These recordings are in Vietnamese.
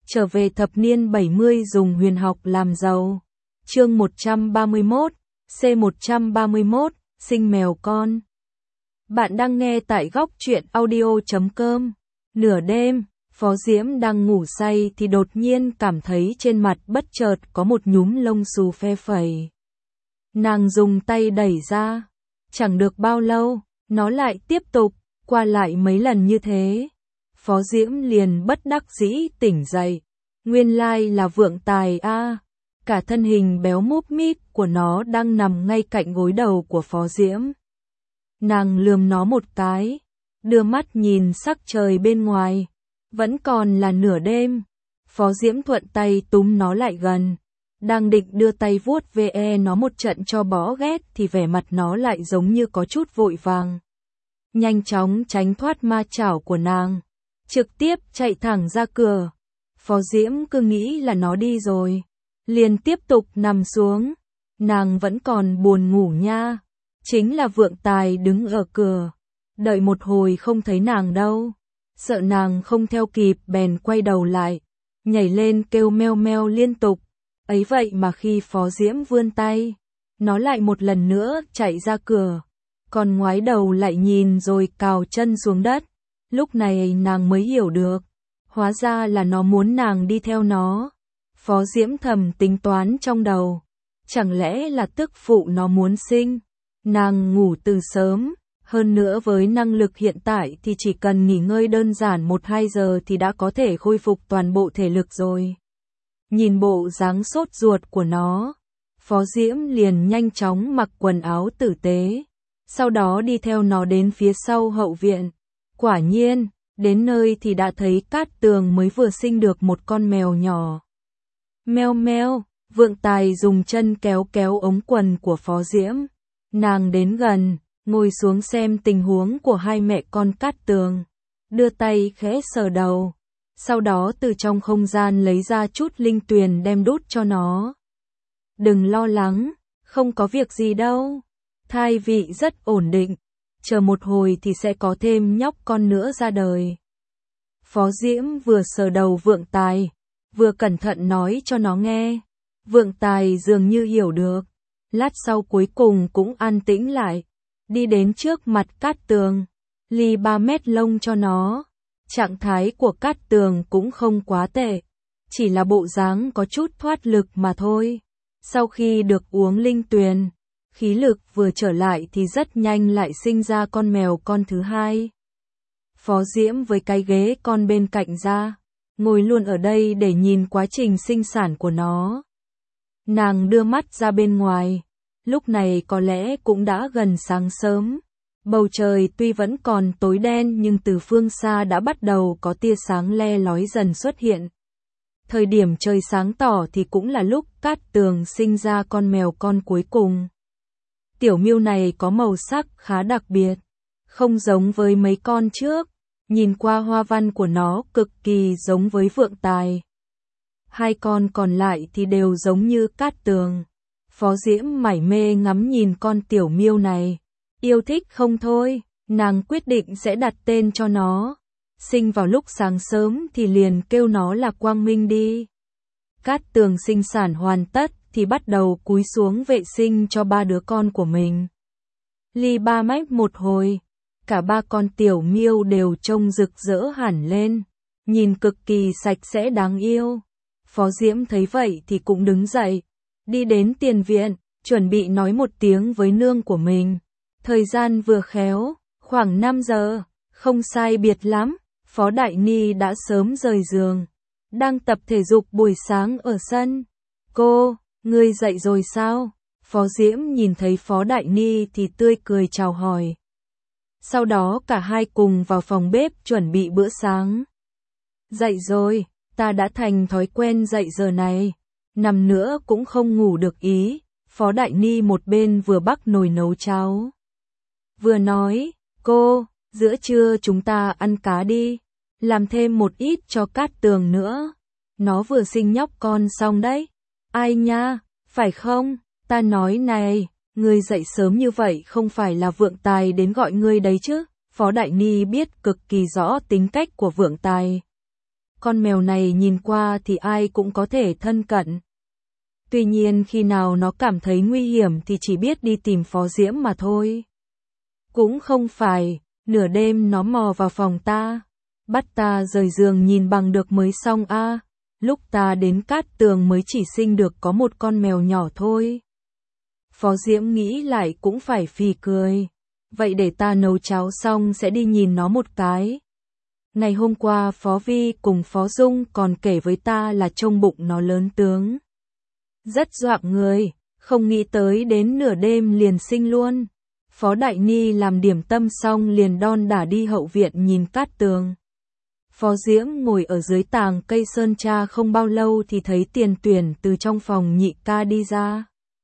trở về thập niên 70 dùng huyền học làm giàu. Chương 131, C131, sinh mèo con. Bạn đang nghe tại góc truyện audio.com. Nửa đêm, Phó Diễm đang ngủ say thì đột nhiên cảm thấy trên mặt bất chợt có một nhúm lông xù phe phẩy. Nàng dùng tay đẩy ra. Chẳng được bao lâu, nó lại tiếp tục, qua lại mấy lần như thế. Phó Diễm liền bất đắc dĩ tỉnh dậy. Nguyên lai là Vượng Tài a. Cả thân hình béo múp míp của nó đang nằm ngay cạnh gối đầu của Phó Diễm. Nàng lườm nó một cái, đưa mắt nhìn sắc trời bên ngoài. Vẫn còn là nửa đêm. Phó Diễm thuận tay túm nó lại gần. Đang định đưa tay vuốt ve nó một trận cho bó ghét thì vẻ mặt nó lại giống như có chút vội vàng. Nhanh chóng tránh thoát ma chảo của nàng. Trực tiếp chạy thẳng ra cửa. Phó Diễm cứ nghĩ là nó đi rồi. Liền tiếp tục nằm xuống. Nàng vẫn còn buồn ngủ nha. Chính là Vượng Tài đứng ở cửa. Đợi một hồi không thấy nàng đâu. Sợ nàng không theo kịp bèn quay đầu lại. Nhảy lên kêu meo meo liên tục. Ấy vậy mà khi Phó Diễm vươn tay, nó lại một lần nữa chạy ra cửa. Còn ngoái đầu lại nhìn rồi cào chân xuống đất. Lúc này nàng mới hiểu được. Hóa ra là nó muốn nàng đi theo nó. Phó Diễm thầm tính toán trong đầu. Chẳng lẽ là tức phụ nó muốn sinh. Nàng ngủ từ sớm. Hơn nữa với năng lực hiện tại thì chỉ cần nghỉ ngơi đơn giản 1-2 giờ thì đã có thể khôi phục toàn bộ thể lực rồi. Nhìn bộ dáng sốt ruột của nó, Phó Diễm liền nhanh chóng mặc quần áo tử tế. Sau đó đi theo nó đến phía sau hậu viện. Quả nhiên, đến nơi thì đã thấy Cát Tường mới vừa sinh được một con mèo nhỏ. Meo meo, Vượng Tài dùng chân kéo kéo ống quần của Phó Diễm. Nàng đến gần, ngồi xuống xem tình huống của hai mẹ con Cát Tường. Đưa tay khẽ sờ đầu. Sau đó từ trong không gian lấy ra chút linh tuyền đem đút cho nó. Đừng lo lắng, không có việc gì đâu. Thai vị rất ổn định. Chờ một hồi thì sẽ có thêm nhóc con nữa ra đời. Phó Diễm vừa sờ đầu Vượng Tài, vừa cẩn thận nói cho nó nghe. Vượng Tài dường như hiểu được. Lát sau cuối cùng cũng an tĩnh lại. Đi đến trước mặt Cát Tường. Lì 3 mét lông cho nó. Trạng thái của Cát Tường cũng không quá tệ. Chỉ là bộ dáng có chút thoát lực mà thôi. Sau khi được uống linh tuyền, khí lực vừa trở lại thì rất nhanh lại sinh ra con mèo con thứ hai. Phó Diễm với cái ghế con bên cạnh ra, ngồi luôn ở đây để nhìn quá trình sinh sản của nó. Nàng đưa mắt ra bên ngoài, lúc này có lẽ cũng đã gần sáng sớm. Bầu trời tuy vẫn còn tối đen nhưng từ phương xa đã bắt đầu có tia sáng le lói dần xuất hiện. Thời điểm trời sáng tỏ thì cũng là lúc Cát Tường sinh ra con mèo con cuối cùng. Tiểu miêu này có màu sắc khá đặc biệt, không giống với mấy con trước, nhìn qua hoa văn của nó cực kỳ giống với Vượng Tài. Hai con còn lại thì đều giống như Cát Tường. Phó Diễm mải mê ngắm nhìn con tiểu miêu này, yêu thích không thôi, nàng quyết định sẽ đặt tên cho nó. Sinh vào lúc sáng sớm thì liền kêu nó là Quang Minh đi. Cát Tường sinh sản hoàn tất thì bắt đầu cúi xuống vệ sinh cho 3 đứa con của mình. Ly 3 mét một hồi, cả 3 con tiểu miêu đều trông rực rỡ hẳn lên, nhìn cực kỳ sạch sẽ đáng yêu. Phó Diễm thấy vậy thì cũng đứng dậy, đi đến tiền viện, chuẩn bị nói một tiếng với nương của mình. Thời gian vừa khéo, khoảng 5 giờ, không sai biệt lắm, Phó Đại Ni đã sớm rời giường, đang tập thể dục buổi sáng ở sân. Cô, ngươi dậy rồi sao? Phó Diễm nhìn thấy Phó Đại Ni thì tươi cười chào hỏi. Sau đó cả hai cùng vào phòng bếp chuẩn bị bữa sáng. Dậy rồi, ta đã thành thói quen dậy giờ này, nằm nữa cũng không ngủ được ý. Phó Đại Ni một bên vừa bắc nồi nấu cháo, vừa nói, cô, giữa trưa chúng ta ăn cá đi, làm thêm một ít cho Cát Tường nữa. Nó vừa sinh nhóc con xong đấy. Ai nha, phải không? Ta nói này, ngươi dậy sớm như vậy không phải là Vượng Tài đến gọi ngươi đấy chứ? Phó Đại Ni biết cực kỳ rõ tính cách của Vượng Tài. Con mèo này nhìn qua thì ai cũng có thể thân cận. Tuy nhiên khi nào nó cảm thấy nguy hiểm thì chỉ biết đi tìm Phó Diễm mà thôi. Cũng không phải, nửa đêm nó mò vào phòng ta, bắt ta rời giường nhìn bằng được mới xong a. Lúc ta đến Cát Tường mới chỉ sinh được có một con mèo nhỏ thôi. Phó Diễm nghĩ lại cũng phải phì cười. Vậy để ta nấu cháo xong sẽ đi nhìn nó một cái. Ngày hôm qua Phó Vi cùng Phó Dung còn kể với ta là trông bụng nó lớn tướng. Rất dọa người, không nghĩ tới đến nửa đêm liền sinh luôn. Phó Đại Ni làm điểm tâm xong liền đon đả đi hậu viện nhìn Cát Tường. Phó Diễm ngồi ở dưới tàng cây sơn tra không bao lâu thì thấy Tiền Tuyển từ trong phòng nhị ca đi ra.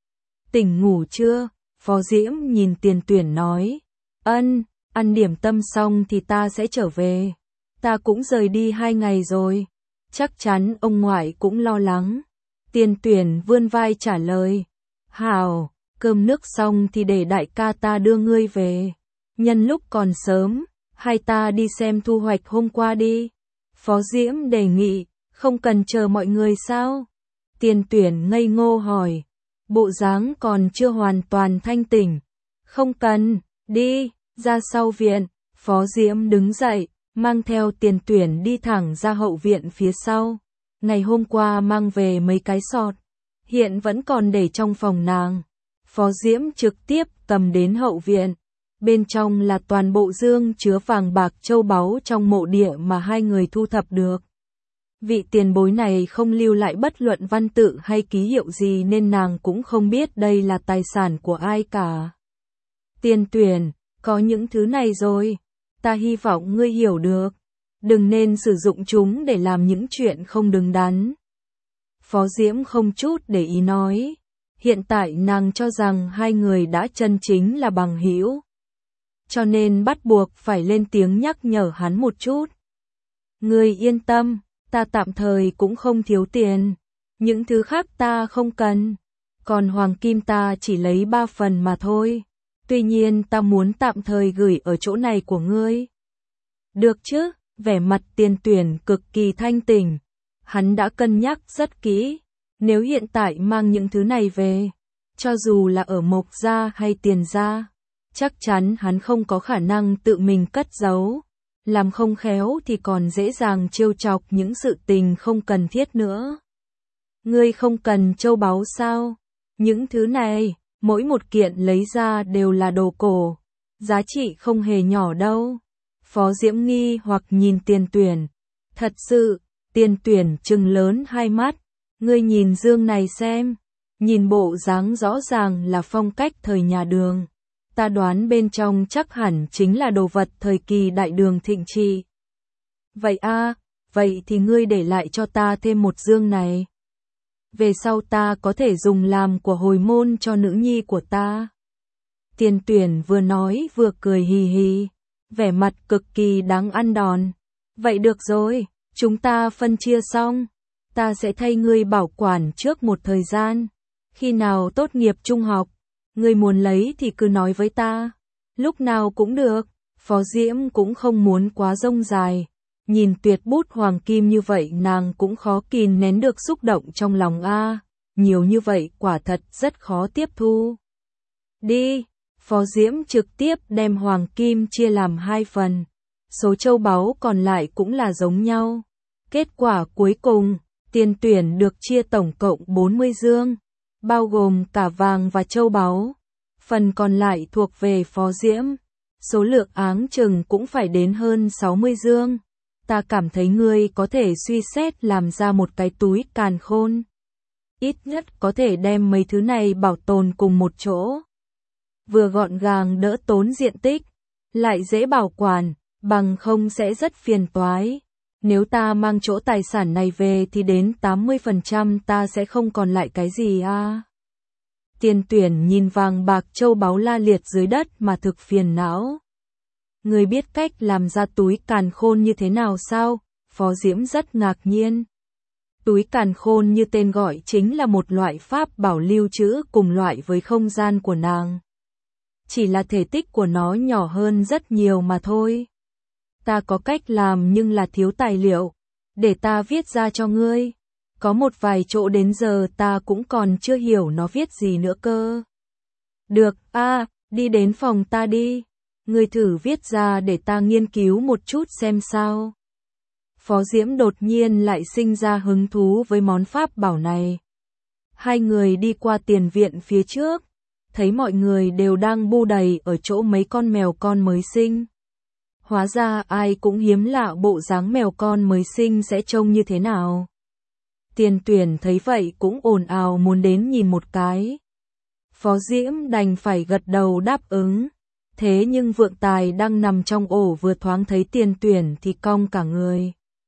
Tỉnh ngủ chưa? Phó Diễm nhìn Tiền Tuyển nói. Ân, ăn điểm tâm xong thì ta sẽ trở về. Ta cũng rời đi 2 ngày rồi. Chắc chắn ông ngoại cũng lo lắng. Tiền Tuyển vươn vai trả lời. Hảo, cơm nước xong thì để đại ca ta đưa ngươi về. Nhân lúc còn sớm, hai ta đi xem thu hoạch hôm qua đi. Phó Diễm đề nghị, không cần chờ mọi người sao? Tiền Tuyển ngây ngô hỏi. Bộ dáng còn chưa hoàn toàn thanh tỉnh. Không cần, đi, ra sau viện. Phó Diễm đứng dậy, mang theo Tiền Tuyển đi thẳng ra hậu viện phía sau. Ngày hôm qua mang về mấy cái sọt, hiện vẫn còn để trong phòng nàng. Phó Diễm trực tiếp cầm đến hậu viện. Bên trong là toàn bộ dương chứa vàng bạc châu báu trong mộ địa mà hai người thu thập được. Vị tiền bối này không lưu lại bất luận văn tự hay ký hiệu gì nên nàng cũng không biết đây là tài sản của ai cả. Tiền Tuyển, có những thứ này rồi, ta hy vọng ngươi hiểu được. Đừng nên sử dụng chúng để làm những chuyện không đứng đắn. Phó Diễm không chút để ý nói. Hiện tại nàng cho rằng hai người đã chân chính là bằng hữu, cho nên bắt buộc phải lên tiếng nhắc nhở hắn một chút. Ngươi yên tâm, ta tạm thời cũng không thiếu tiền. Những thứ khác ta không cần. Còn hoàng kim ta chỉ lấy 3 phần mà thôi. Tuy nhiên ta muốn tạm thời gửi ở chỗ này của ngươi. Được chứ? Vẻ mặt Tiền Tuyển cực kỳ thanh tỉnh. Hắn đã cân nhắc rất kỹ. Nếu hiện tại mang những thứ này về, cho dù là ở Mộc gia hay Tiền gia, chắc chắn hắn không có khả năng tự mình cất giấu. Làm không khéo thì còn dễ dàng trêu chọc những sự tình không cần thiết nữa. Ngươi không cần châu báu sao? Những thứ này, mỗi một kiện lấy ra đều là đồ cổ. Giá trị không hề nhỏ đâu. Phó Diễm nghi hoặc nhìn Tiền Tuyển. Thật sự, Tiền Tuyển trừng lớn hai mắt. Ngươi nhìn dương này xem. Nhìn bộ dáng rõ ràng là phong cách thời nhà Đường. Ta đoán bên trong chắc hẳn chính là đồ vật thời kỳ Đại Đường thịnh trị. Vậy vậy thì ngươi để lại cho ta thêm một dương này. Về sau ta có thể dùng làm của hồi môn cho nữ nhi của ta. Tiền Tuyển vừa nói vừa cười hì hì, vẻ mặt cực kỳ đáng ăn đòn. Vậy được rồi, chúng ta phân chia xong. Ta sẽ thay ngươi bảo quản trước một thời gian. Khi nào tốt nghiệp trung học, ngươi muốn lấy thì cứ nói với ta. Lúc nào cũng được. Phó Diễm cũng không muốn quá rông dài. Nhìn tuyệt bút hoàng kim như vậy nàng cũng khó kìm nén được xúc động trong lòng nhiều như vậy quả thật rất khó tiếp thu. Đi. Phó Diễm trực tiếp đem hoàng kim chia làm 2 phần. Số châu báu còn lại cũng là giống nhau. Kết quả cuối cùng, Tiền Tuyển được chia tổng cộng 40 dương, bao gồm cả vàng và châu báu. Phần còn lại thuộc về Phó Diễm. Số lượng áng chừng cũng phải đến hơn 60 dương. Ta cảm thấy ngươi có thể suy xét làm ra một cái túi càn khôn. Ít nhất có thể đem mấy thứ này bảo tồn cùng một chỗ. Vừa gọn gàng đỡ tốn diện tích, lại dễ bảo quản, bằng không sẽ rất phiền toái. Nếu ta mang chỗ tài sản này về thì đến 80% ta sẽ không còn lại cái gì Tiền Tuyển nhìn vàng bạc châu báu la liệt dưới đất mà thực phiền não. Người biết cách làm ra túi càn khôn như thế nào sao? Phó Diễm rất ngạc nhiên. Túi càn khôn như tên gọi chính là một loại pháp bảo lưu trữ cùng loại với không gian của nàng. Chỉ là thể tích của nó nhỏ hơn rất nhiều mà thôi. Ta có cách làm nhưng là thiếu tài liệu. để ta viết ra cho ngươi. Có một vài chỗ đến giờ ta cũng còn chưa hiểu nó viết gì nữa cơ. Được, đi đến phòng ta đi. Ngươi thử viết ra để ta nghiên cứu một chút xem sao. Phó Diễm đột nhiên lại sinh ra hứng thú với món pháp bảo này. Hai người đi qua tiền viện phía trước, thấy mọi người đều đang bu đầy ở chỗ mấy con mèo con mới sinh. Hóa ra ai cũng hiếm lạ bộ dáng mèo con mới sinh sẽ trông như thế nào. Tiền Tuyển thấy vậy cũng ồn ào muốn đến nhìn một cái. Phó Diễm đành phải gật đầu đáp ứng. Thế nhưng Vượng Tài đang nằm trong ổ vừa thoáng thấy Tiền Tuyển thì cong cả người.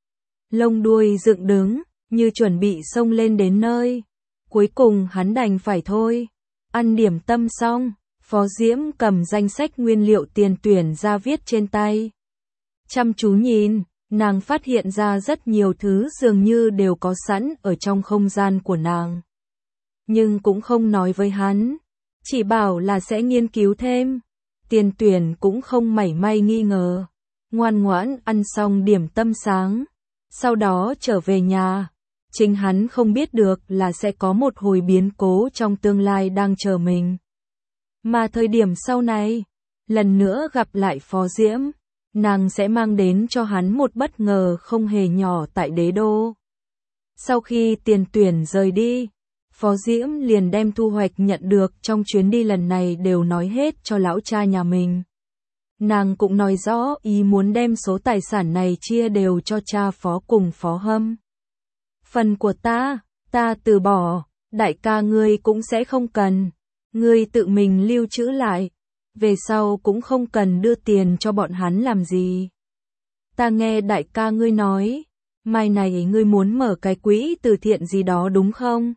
Lông đuôi dựng đứng, như chuẩn bị xông lên đến nơi. Cuối cùng hắn đành phải thôi. Ăn điểm tâm xong, Phó Diễm cầm danh sách nguyên liệu Tiền Tuyển ra viết trên tay. Chăm chú nhìn, nàng phát hiện ra rất nhiều thứ dường như đều có sẵn ở trong không gian của nàng. Nhưng cũng không nói với hắn, chỉ bảo là sẽ nghiên cứu thêm. Tiền Tuyển cũng không mảy may nghi ngờ, ngoan ngoãn ăn xong điểm tâm sáng, sau đó trở về nhà. Chính hắn không biết được là sẽ có một hồi biến cố trong tương lai đang chờ mình. Mà thời điểm sau này, lần nữa gặp lại Phó Diễm, nàng sẽ mang đến cho hắn một bất ngờ không hề nhỏ tại đế đô. Sau khi Tiền Tuyển rời đi, Phó Diễm liền đem thu hoạch nhận được trong chuyến đi lần này đều nói hết cho lão cha nhà mình. Nàng cũng nói rõ ý muốn đem số tài sản này chia đều cho cha Phó cùng Phó Hâm. Phần của ta từ bỏ, đại ca ngươi cũng sẽ không cần, ngươi tự mình lưu trữ lại, về sau cũng không cần đưa tiền cho bọn hắn làm gì. Ta nghe đại ca ngươi nói, mai này ngươi muốn mở cái quỹ từ thiện gì đó đúng không?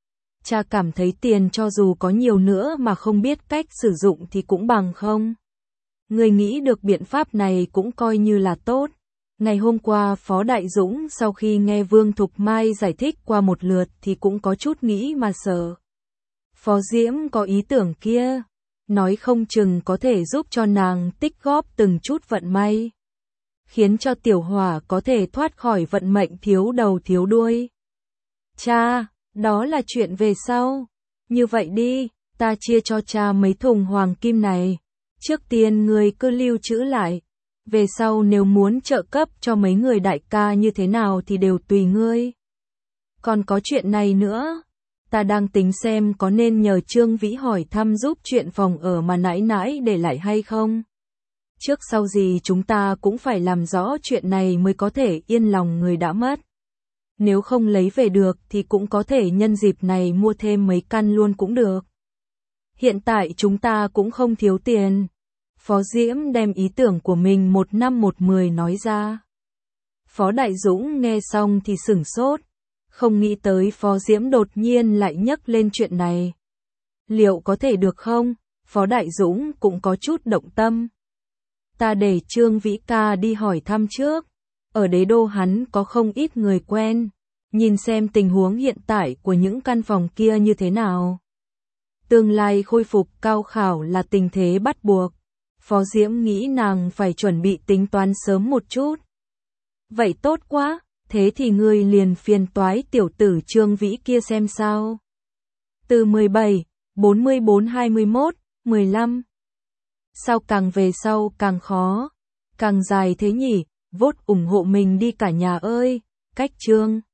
Cha cảm thấy tiền cho dù có nhiều nữa mà không biết cách sử dụng thì cũng bằng không. Ngươi nghĩ được biện pháp này cũng coi như là tốt. Ngày hôm qua Phó Đại Dũng sau khi nghe Vương Thục Mai giải thích qua một lượt thì cũng có chút nghĩ mà sợ. Phó Diễm có ý tưởng kia, nói không chừng có thể giúp cho nàng tích góp từng chút vận may, khiến cho Tiểu Hỏa có thể thoát khỏi vận mệnh thiếu đầu thiếu đuôi. Cha, đó là chuyện về sau. Như vậy đi, ta chia cho cha mấy thùng hoàng kim này. Trước tiên ngươi cứ lưu trữ lại. Về sau nếu muốn trợ cấp cho mấy người đại ca như thế nào thì đều tùy ngươi. Còn có chuyện này nữa. Ta đang tính xem có nên nhờ Trương Vĩ hỏi thăm giúp chuyện phòng ở mà nãy nãy để lại hay không. Trước sau gì chúng ta cũng phải làm rõ chuyện này mới có thể yên lòng người đã mất. Nếu không lấy về được thì cũng có thể nhân dịp này mua thêm mấy căn luôn cũng được. Hiện tại chúng ta cũng không thiếu tiền. Phó Diễm đem ý tưởng của mình 1/10 nói ra. Phó Đại Dũng nghe xong thì sửng sốt. Không nghĩ tới Phó Diễm đột nhiên lại nhắc lên chuyện này. Liệu có thể được không? Phó Đại Dũng cũng có chút động tâm. Ta để Trương Vĩ ca đi hỏi thăm trước. Ở đế đô hắn có không ít người quen. Nhìn xem tình huống hiện tại của những căn phòng kia như thế nào. Tương lai khôi phục cao khảo là tình thế bắt buộc. Phó Diễm nghĩ nàng phải chuẩn bị tính toán sớm một chút. Vậy tốt quá, thế thì ngươi liền phiền toái tiểu tử Trương Vĩ kia xem sao. Từ 17, 44, 21, 15. Sao càng về sau càng khó, càng dài thế nhỉ, vote ủng hộ mình đi cả nhà ơi, cách Trương.